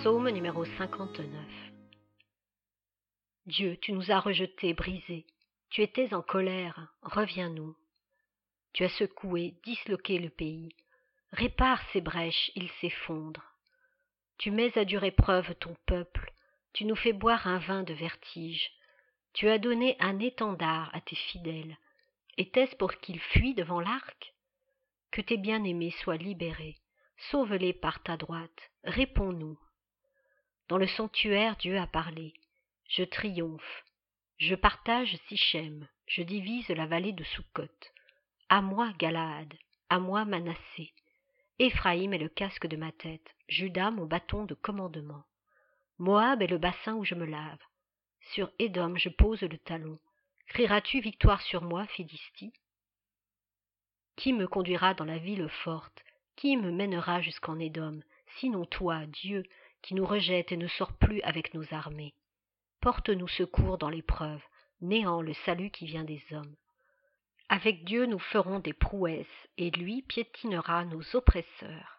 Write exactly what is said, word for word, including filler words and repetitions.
Psaume numéro cinquante-neuf. Dieu, tu nous as rejetés, brisés. Tu étais en colère, reviens-nous. Tu as secoué, disloqué le pays. Répare ces brèches, ils s'effondrent. Tu mets à dure épreuve ton peuple. Tu nous fais boire un vin de vertige. Tu as donné un étendard à tes fidèles. Était-ce pour qu'ils fuient devant l'arc? Que tes bien-aimés soient libérés. Sauve-les par ta droite. Réponds-nous. Dans le sanctuaire, Dieu a parlé. Je triomphe. Je partage Sichem. Je divise la vallée de Sukkot. À moi, Galaad. À moi, Manassé. Éphraïm est le casque de ma tête. Juda, mon bâton de commandement. Moab est le bassin où je me lave. Sur Édom, je pose le talon. Crieras-tu victoire sur moi, Philistie? Qui me conduira dans la ville forte? Qui me mènera jusqu'en Édom? Sinon toi, Dieu, qui nous rejette et ne sort plus avec nos armées. Porte-nous secours dans l'épreuve, néant le salut qui vient des hommes. Avec Dieu nous ferons des prouesses, et lui piétinera nos oppresseurs.